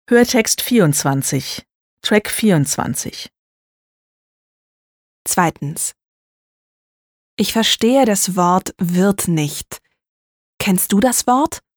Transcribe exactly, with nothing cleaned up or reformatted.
Hörtext vierundzwanzig, Track vierundzwanzig. Zweitens. Ich verstehe das Wort wird nicht. Kennst du das Wort?